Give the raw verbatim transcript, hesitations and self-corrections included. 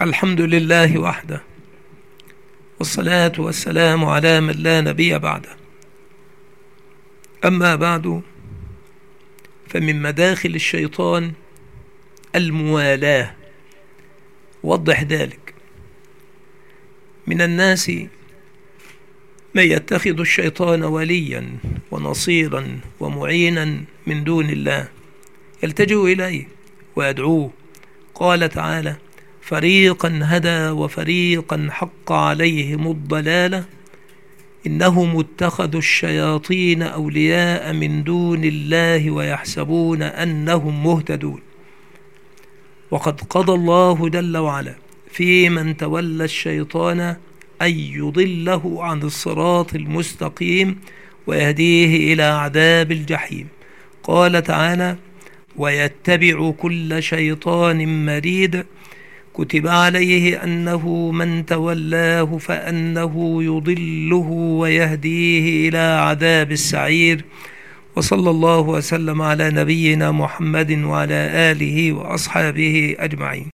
الحمد لله وحده، والصلاة والسلام على من لا نبي بعده. أما بعد، فمن مداخل الشيطان الموالاة. وضح ذلك. من الناس من يتخذ الشيطان وليا ونصيرا ومعينا من دون الله، يلتجئ إليه ويدعوه. قال تعالى: فريقا هدى وفريقا حق عليهم الضلالة إنهم اتخذوا الشياطين أولياء من دون الله ويحسبون أنهم مهتدون. وقد قضى الله جل وعلا في من تولى الشيطان أن يضله عن الصراط المستقيم ويهديه إلى عذاب الجحيم. قال تعالى: ويتبع كل شيطان مريد كتب عليه أنه من تولاه فأنه يضله ويهديه إلى عذاب السعير. وصلى الله وسلم على نبينا محمد وعلى آله وأصحابه أجمعين.